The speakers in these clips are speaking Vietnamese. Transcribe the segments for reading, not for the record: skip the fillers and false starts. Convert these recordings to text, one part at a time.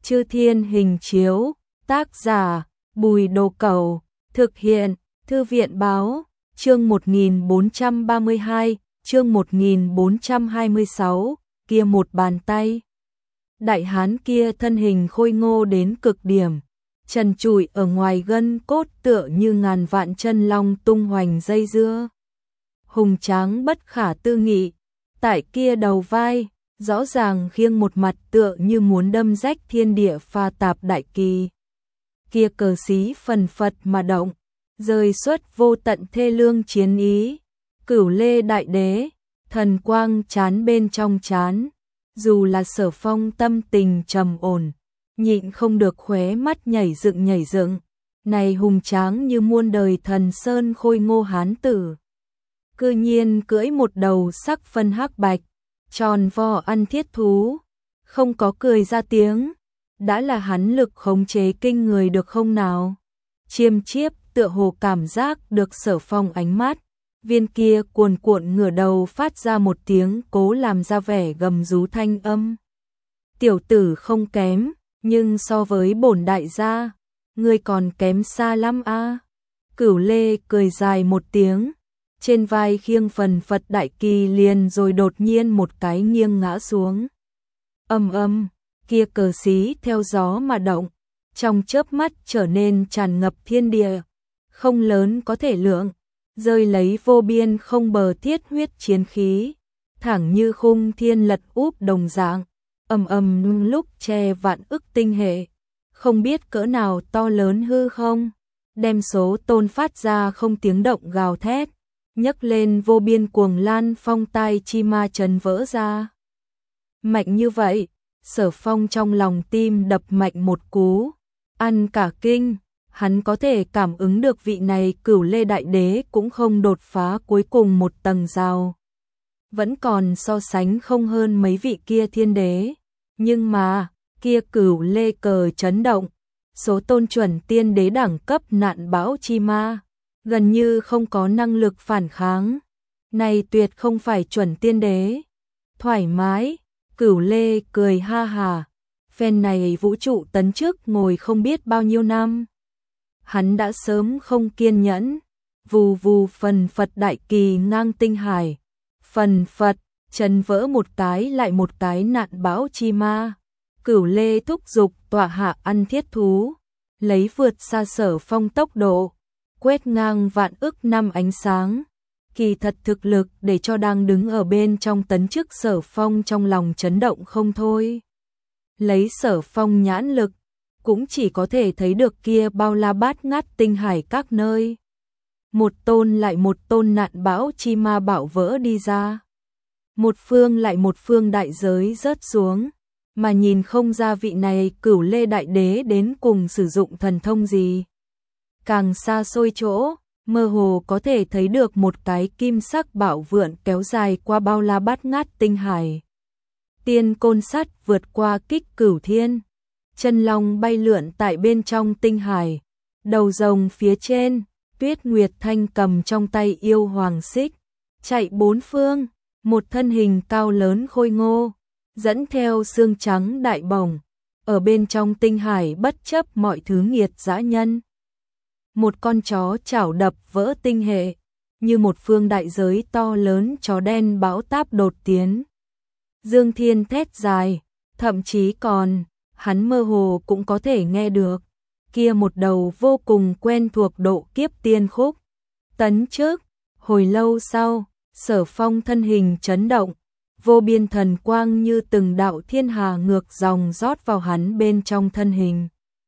Chư Thiên Hình Chiếu, tác giả Bùi Đồ Cẩu, thực hiện Thư viện Báo, chương 1432, chương 1426, kia một bàn tay. Đại hán kia thân hình khôi ngô đến cực điểm, trần trụi ở ngoài gân cốt tựa như ngàn vạn chân long tung hoành dây dưa. Hùng tráng bất khả tư nghị, tại kia đầu vai, rõ ràng khiêng một mặt tựa như muốn đâm rách thiên địa pha tạp đại kỳ. Kia cờ xí phần phật mà động, rơi xuất vô tận thê lương chiến ý. Cửu Lê Đại Đế, thần quang chán bên trong chán, dù là Sở Phong tâm tình trầm ổn, nhịn không được khóe mắt nhảy dựng. Này hùng tráng như muôn đời thần sơn khôi ngô hán tử, cư nhiên cưỡi một đầu sắc phân hắc bạch, tròn vo ăn thiết thú, không có cười ra tiếng, đã là hắn lực khống chế kinh người được không nào? Chiêm chiếp tựa hồ cảm giác được Sở Phong ánh mắt, viên kia cuồn cuộn ngửa đầu phát ra một tiếng cố làm ra vẻ gầm rú thanh âm. Tiểu tử không kém, nhưng so với bổn đại gia, ngươi còn kém xa lắm a. Cửu Lê cười dài một tiếng, trên vai khiêng phần Phật đại kỳ liền rồi đột nhiên một cái nghiêng ngã xuống. Âm, kia cờ xí theo gió mà động, trong chớp mắt trở nên tràn ngập thiên địa, không lớn có thể lượng, rơi lấy vô biên không bờ thiết huyết chiến khí, thẳng như khung thiên lật úp đồng dạng, ầm lúc che vạn ức tinh hệ, không biết cỡ nào to lớn hư không, đem số tôn phát ra không tiếng động gào thét, nhấc lên vô biên cuồng lan phong tai chi ma chấn vỡ ra. Mạnh như vậy, Sở Phong trong lòng tim đập mạnh một cú, ăn cả kinh, hắn có thể cảm ứng được vị này Cửu Lê Đại Đế cũng không đột phá cuối cùng một tầng rào. Vẫn còn so sánh không hơn mấy vị kia thiên đế, nhưng mà, kia Cửu Lê cờ chấn động, số tôn chuẩn tiên đế đẳng cấp nạn bão chi ma, gần như không có năng lực phản kháng. Này tuyệt không phải chuẩn tiên đế. Thoải mái, Cửu Lê cười ha hà, phen này vũ trụ tấn trước ngồi không biết bao nhiêu năm. Hắn đã sớm không kiên nhẫn, vù vù phần Phật đại kỳ ngang tinh hải, phần Phật chấn vỡ một cái lại một cái nạn bão chi ma. Cửu Lê thúc giục tọa hạ ăn thiết thú, lấy vượt xa Sở Phong tốc độ, quét ngang vạn ức năm ánh sáng. Kỳ thật thực lực để cho đang đứng ở bên trong tấn chức Sở Phong trong lòng chấn động không thôi. Lấy Sở Phong nhãn lực, cũng chỉ có thể thấy được kia bao la bát ngát tinh hải các nơi. Một tôn lại một tôn nạn bão chi ma bạo vỡ đi ra. Một phương lại một phương đại giới rớt xuống, mà nhìn không ra vị này Cửu Lê Đại Đế đến cùng sử dụng thần thông gì. Càng xa xôi chỗ, mơ hồ có thể thấy được một cái kim sắc bạo vượn kéo dài qua bao la bát ngát tinh hải. Tiên côn sắt vượt qua kích cửu thiên, chân long bay lượn tại bên trong tinh hải, đầu rồng phía trên, Tuyết Nguyệt Thanh cầm trong tay yêu hoàng xích, chạy bốn phương, một thân hình cao lớn khôi ngô, dẫn theo xương trắng đại bồng, ở bên trong tinh hải bất chấp mọi thứ nghiệt dã nhân. Một con chó chảo đập vỡ tinh hệ, như một phương đại giới to lớn chó đen bão táp đột tiến. Dương Thiên thét dài, thậm chí còn, hắn mơ hồ cũng có thể nghe được, kia một đầu vô cùng quen thuộc độ kiếp tiên khúc. Tấn trước, hồi lâu sau, Sở Phong thân hình chấn động, vô biên thần quang như từng đạo thiên hà ngược dòng rót vào hắn bên trong thân hình.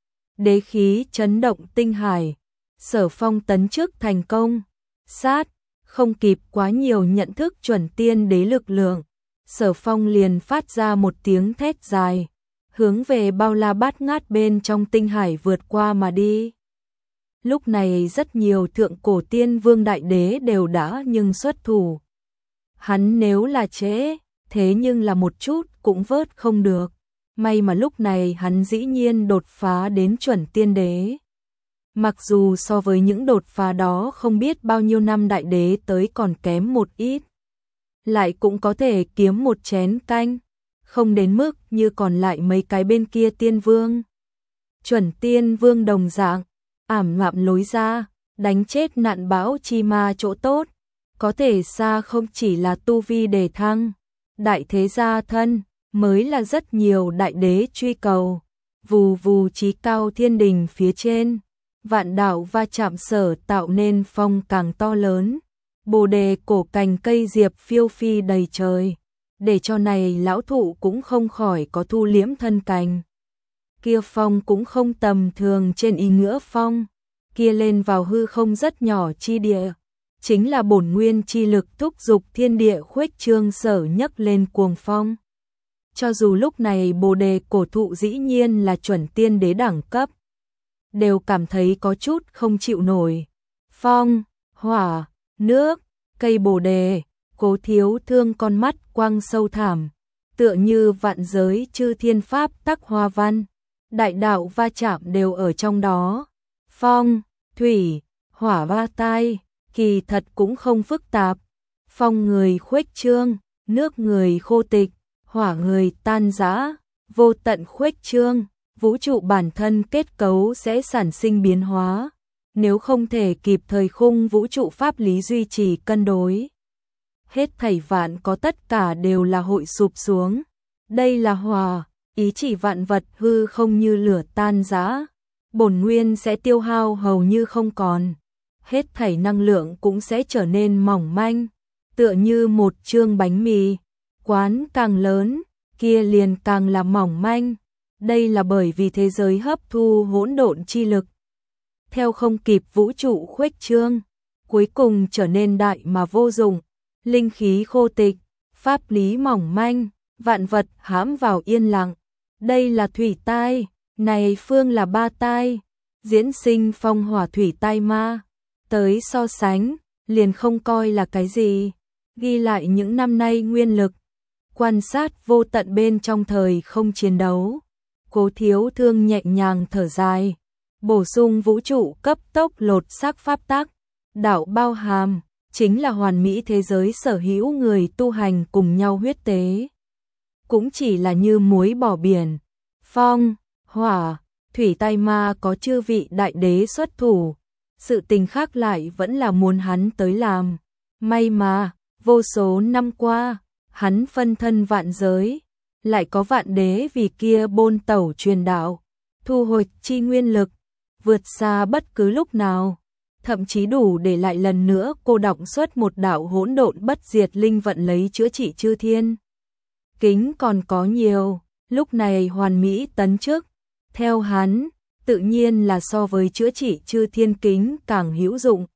Đế khí chấn động tinh hải, Sở Phong tấn trước thành công, sát, không kịp quá nhiều nhận thức chuẩn tiên đế lực lượng, Sở Phong liền phát ra một tiếng thét dài, hướng về bao la bát ngát bên trong tinh hải vượt qua mà đi. Lúc này rất nhiều thượng cổ tiên vương đại đế đều đã nhưng xuất thủ. Hắn nếu là trễ, thế nhưng là một chút cũng vớt không được. May mà lúc này hắn dĩ nhiên đột phá đến chuẩn tiên đế. Mặc dù so với những đột phá đó không biết bao nhiêu năm đại đế tới còn kém một ít, lại cũng có thể kiếm một chén canh. không đến mức như còn lại mấy cái bên kia tiên vương. Chuẩn tiên vương đồng dạng, ảm đạm lối ra, đánh chết nạn bão chi ma chỗ tốt, có thể xa không chỉ là tu vi đề thăng, đại thế gia thân, mới là rất nhiều đại đế truy cầu, vù vù chí cao thiên đình phía trên, vạn đạo va chạm sở tạo nên phong càng to lớn, bồ đề cổ cành cây diệp phiêu phi đầy trời, để cho này lão thụ cũng không khỏi có thu liễm thân cành. Kia phong cũng không tầm thường trên ý nghĩa phong, kia lên vào hư không rất nhỏ chi địa, chính là bổn nguyên chi lực thúc dục thiên địa khuếch trương sở nhấc lên cuồng phong. Cho dù lúc này bồ đề cổ thụ dĩ nhiên là chuẩn tiên đế đẳng cấp, đều cảm thấy có chút không chịu nổi. Phong, hỏa, nước, cây bồ đề, Cố Thiếu Thương con mắt quang sâu thẳm, tựa như vạn giới chư thiên pháp tắc hoa văn, đại đạo va chạm đều ở trong đó. Phong, thủy, hỏa va tai, kỳ thật cũng không phức tạp. Phong người khuếch trương, nước người khô tịch, hỏa người tan rã, vô tận khuếch trương, vũ trụ bản thân kết cấu sẽ sản sinh biến hóa, nếu không thể kịp thời khung vũ trụ pháp lý duy trì cân đối. Hết thảy vạn có tất cả đều là hội sụp xuống. Đây là hòa, ý chỉ vạn vật hư không như lửa tan rã, bổn nguyên sẽ tiêu hao hầu như không còn. Hết thảy năng lượng cũng sẽ trở nên mỏng manh, tựa như một chương bánh mì, quán càng lớn, kia liền càng là mỏng manh. Đây là bởi vì thế giới hấp thu hỗn độn chi lực, theo không kịp vũ trụ khuếch trương, cuối cùng trở nên đại mà vô dụng, linh khí khô tịch, pháp lý mỏng manh, vạn vật hãm vào yên lặng. Đây là thủy tai, này phương là ba tai, diễn sinh phong hỏa thủy tai ma, tới so sánh, liền không coi là cái gì. Ghi lại những năm nay nguyên lực, quan sát vô tận bên trong thời không chiến đấu. Cố Thiếu Thương nhẹ nhàng thở dài, bổ sung vũ trụ cấp tốc lột xác pháp tắc, đạo bao hàm, chính là hoàn mỹ thế giới sở hữu người tu hành cùng nhau huyết tế. Cũng chỉ là như muối bỏ biển, phong, hỏa, thủy tai ma có chư vị đại đế xuất thủ, sự tình khác lại vẫn là muốn hắn tới làm. May mà, vô số năm qua, hắn phân thân vạn giới, lại có vạn đế vì kia bôn tẩu truyền đạo, thu hồi chi nguyên lực, vượt xa bất cứ lúc nào, thậm chí đủ để lại lần nữa cô đọng xuất một đạo hỗn độn bất diệt linh vận lấy chữa trị chư thiên. Kính còn có nhiều, lúc này hoàn mỹ tấn chức, theo hắn, tự nhiên là so với chữa trị chư thiên kính càng hữu dụng.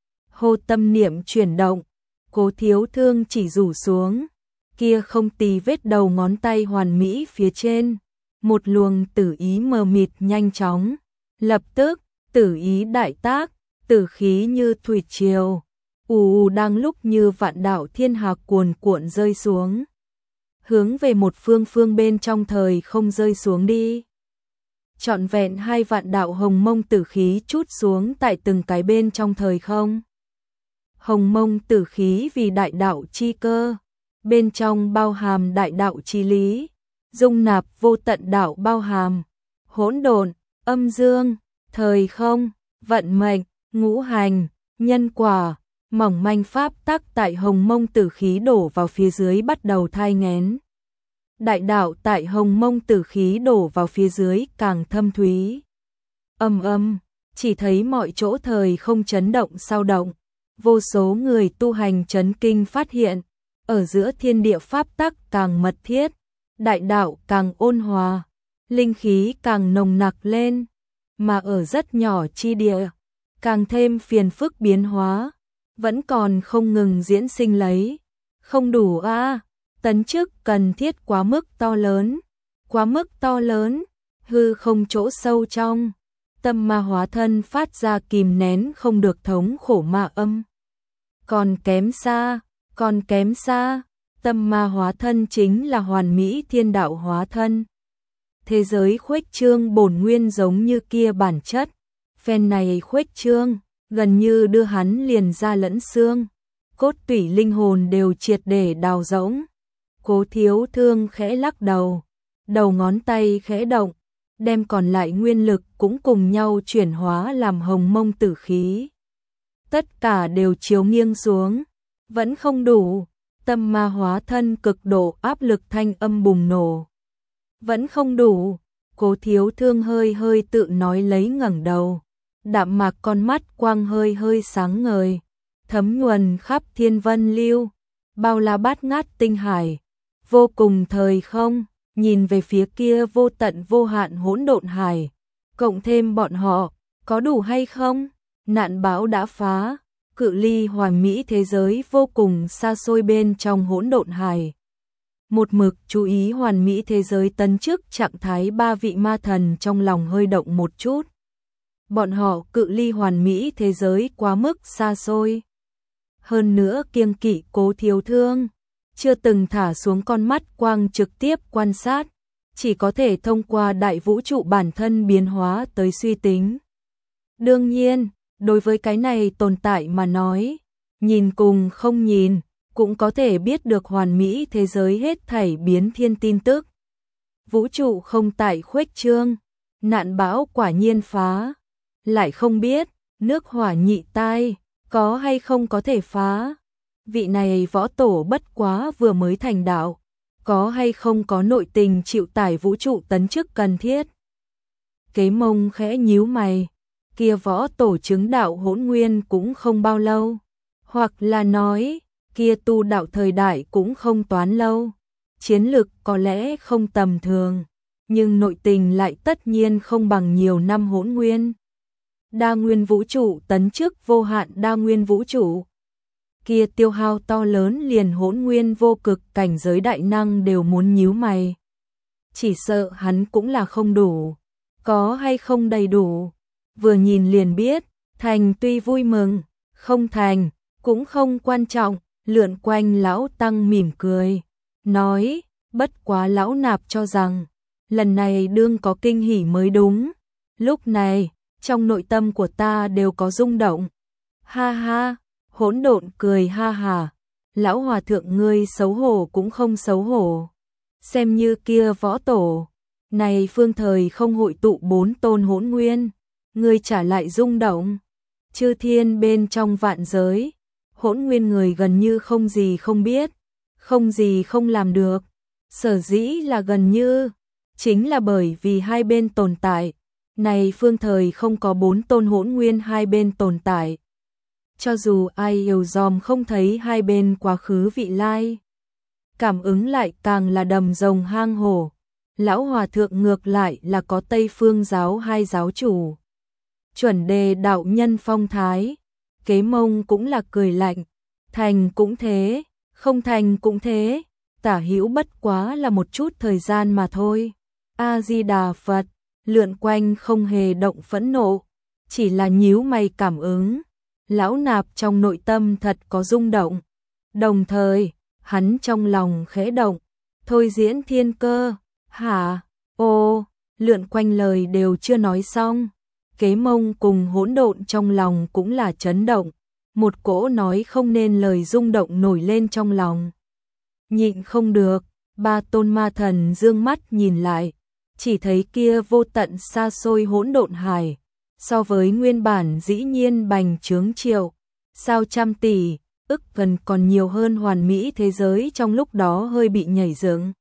Hô tâm niệm chuyển động, Cố Thiếu Thương chỉ rủ xuống, kia không tì vết đầu ngón tay hoàn mỹ phía trên, một luồng tử ý mờ mịt nhanh chóng, lập tức, tử ý đại tác, tử khí như thủy triều, ù đang lúc như vạn đạo thiên hà cuồn cuộn rơi xuống, hướng về một phương bên trong thời không rơi xuống đi. Trọn vẹn 2 vạn đạo hồng mông tử khí trút xuống tại từng cái bên trong thời không. Hồng mông tử khí vì đại đạo chi cơ, bên trong bao hàm đại đạo chi lý, dung nạp vô tận đạo bao hàm, hỗn độn, âm dương, thời không, vận mệnh, ngũ hành, nhân quả, mỏng manh pháp tắc tại hồng mông tử khí đổ vào phía dưới bắt đầu thai nghén. Đại đạo tại hồng mông tử khí đổ vào phía dưới càng thâm thúy. Chỉ thấy mọi chỗ thời không chấn động sao động, vô số người tu hành chấn kinh phát hiện, ở giữa thiên địa pháp tắc càng mật thiết, đại đạo càng ôn hòa, linh khí càng nồng nặc lên, mà ở rất nhỏ chi địa, càng thêm phiền phức biến hóa, vẫn còn không ngừng diễn sinh lấy. Không đủ a, tấn chức cần thiết quá mức to lớn, hư không chỗ sâu trong, tâm ma hóa thân phát ra kìm nén không được thống khổ ma âm. Còn kém xa, tâm ma hóa thân chính là hoàn mỹ thiên đạo hóa thân. Thế giới khuếch trương bổn nguyên giống như kia bản chất, phen này khuếch trương, gần như đưa hắn liền ra lẫn xương, cốt tủy linh hồn đều triệt để đào rỗng. Cố Thiếu Thương khẽ lắc đầu, đầu ngón tay khẽ động, đem còn lại nguyên lực cũng cùng nhau chuyển hóa làm hồng mông tử khí. Tất cả đều chiếu nghiêng xuống, vẫn không đủ, tâm ma hóa thân cực độ áp lực thanh âm bùng nổ. Vẫn không đủ, Cố Thiếu Thương hơi hơi tự nói lấy ngẩng đầu, đạm mạc con mắt quang hơi hơi sáng ngời, thấm nhuần khắp thiên vân lưu, bao la bát ngát tinh hải, vô cùng thời không, nhìn về phía kia vô tận vô hạn hỗn độn hải, cộng thêm bọn họ, có đủ hay không? Nạn bão đã phá, cự ly hoàn mỹ thế giới vô cùng xa xôi bên trong hỗn độn hải. Một mực chú ý hoàn mỹ thế giới tấn chức trạng thái ba vị ma thần trong lòng hơi động một chút. Bọn họ cự ly hoàn mỹ thế giới quá mức xa xôi. Hơn nữa kiêng kỵ Cố Thiếu Thương, chưa từng thả xuống con mắt quang trực tiếp quan sát, chỉ có thể thông qua đại vũ trụ bản thân biến hóa tới suy tính. Đương nhiên, đối với cái này tồn tại mà nói, nhìn cùng không nhìn, cũng có thể biết được hoàn mỹ thế giới hết thảy biến thiên tin tức. Vũ trụ không tại khuếch trương, nạn bão quả nhiên phá, lại không biết, nước hỏa nhị tai, có hay không có thể phá. Vị này võ tổ bất quá vừa mới thành đạo, có hay không có nội tình chịu tải vũ trụ tấn chức cần thiết. Kế Mông khẽ nhíu mày, kia võ tổ chứng đạo hỗn nguyên cũng không bao lâu, hoặc là nói, kia tu đạo thời đại cũng không toán lâu, chiến lực có lẽ không tầm thường, nhưng nội tình lại tất nhiên không bằng nhiều năm hỗn nguyên. Đa nguyên vũ trụ tấn chức vô hạn đa nguyên vũ trụ. Kia tiêu hao to lớn liền hỗn nguyên vô cực cảnh giới đại năng đều muốn nhíu mày. Chỉ sợ hắn cũng là không đủ, có hay không đầy đủ, vừa nhìn liền biết, thành tuy vui mừng, không thành, cũng không quan trọng, lượn quanh lão tăng mỉm cười, nói, bất quá lão nạp cho rằng, lần này đương có kinh hỉ mới đúng, lúc này, trong nội tâm của ta đều có rung động. Ha ha, hỗn độn cười ha hà, lão hòa thượng ngươi xấu hổ cũng không xấu hổ. Xem như kia võ tổ, này phương thời không hội tụ 4 tôn hỗn nguyên, ngươi trả lại rung động. Chư thiên bên trong vạn giới, hỗn nguyên người gần như không gì không biết, không gì không làm được. Sở dĩ là gần như, chính là bởi vì hai bên tồn tại. Này phương thời không có 4 tôn hỗn nguyên hai bên tồn tại. Cho dù ai hiểu dòm không thấy hai bên quá khứ vị lai, cảm ứng lại càng là đầm rồng hang hổ. Lão hòa thượng ngược lại là có Tây Phương giáo hai giáo chủ. Chuẩn đề đạo nhân phong thái, Kế Mông cũng là cười lạnh, thành cũng thế, không thành cũng thế, tả hữu bất quá là một chút thời gian mà thôi. A-di-đà Phật, lượn quanh không hề động phẫn nộ, chỉ là nhíu mày cảm ứng. Lão nạp trong nội tâm thật có rung động, đồng thời, hắn trong lòng khẽ động, thôi diễn thiên cơ, hả, ô, lượn quanh lời đều chưa nói xong. Kế Mông cùng hỗn độn trong lòng cũng là chấn động, một cỗ nói không nên lời rung động nổi lên trong lòng. Nhịn không được, ba tôn ma thần dương mắt nhìn lại, chỉ thấy kia vô tận xa xôi hỗn độn hải, so với nguyên bản dĩ nhiên bành trướng triệu, sao trăm tỷ, ức gần còn nhiều hơn hoàn mỹ thế giới trong lúc đó hơi bị nhảy dựng.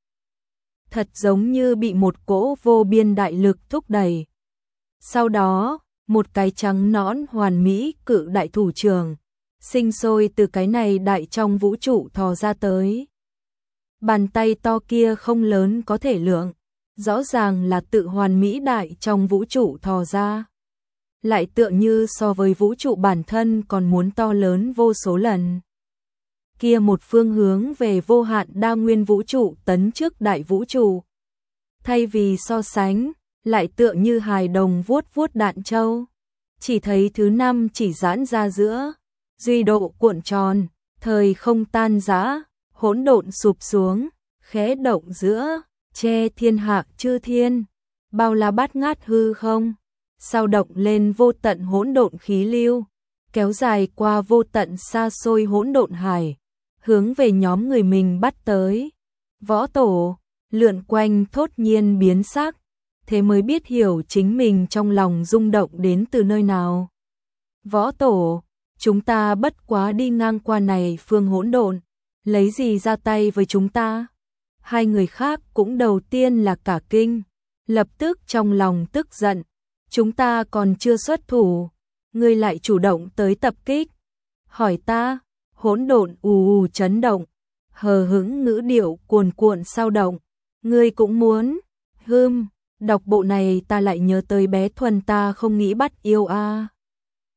Thật giống như bị một cỗ vô biên đại lực thúc đẩy. Sau đó, một cái trắng nõn hoàn mỹ cự đại thủ trưởng, sinh sôi từ cái này đại trong vũ trụ thò ra tới. Bàn tay to kia không lớn có thể lượng, rõ ràng là tự hoàn mỹ đại trong vũ trụ thò ra. Lại tựa như so với vũ trụ bản thân còn muốn to lớn vô số lần. Kia một phương hướng về vô hạn đa nguyên vũ trụ tấn trước đại vũ trụ. Thay vì so sánh, lại tựa như hài đồng vuốt vuốt đạn châu. Chỉ thấy thứ năm chỉ giãn ra giữa, duy độ cuộn tròn, thời không tan rã, hỗn độn sụp xuống, khẽ động giữa, che thiên hạ chư thiên, bao la bát ngát hư không. Sao động lên vô tận hỗn độn khí lưu, kéo dài qua vô tận xa xôi hỗn độn hải, hướng về nhóm người mình bắt tới. Võ Tổ, lượn quanh thốt nhiên biến sắc, thế mới biết hiểu chính mình trong lòng rung động đến từ nơi nào. Võ Tổ, chúng ta bất quá đi ngang qua này phương hỗn độn, lấy gì ra tay với chúng ta? Hai người khác cũng đầu tiên là cả kinh, lập tức trong lòng tức giận, chúng ta còn chưa xuất thủ, ngươi lại chủ động tới tập kích. Hỏi ta, hỗn độn ù ù chấn động, hờ hững ngữ điệu cuồn cuộn sao động, ngươi cũng muốn? Đọc bộ này ta lại nhớ tới bé Thuần ta không nghĩ bắt yêu a.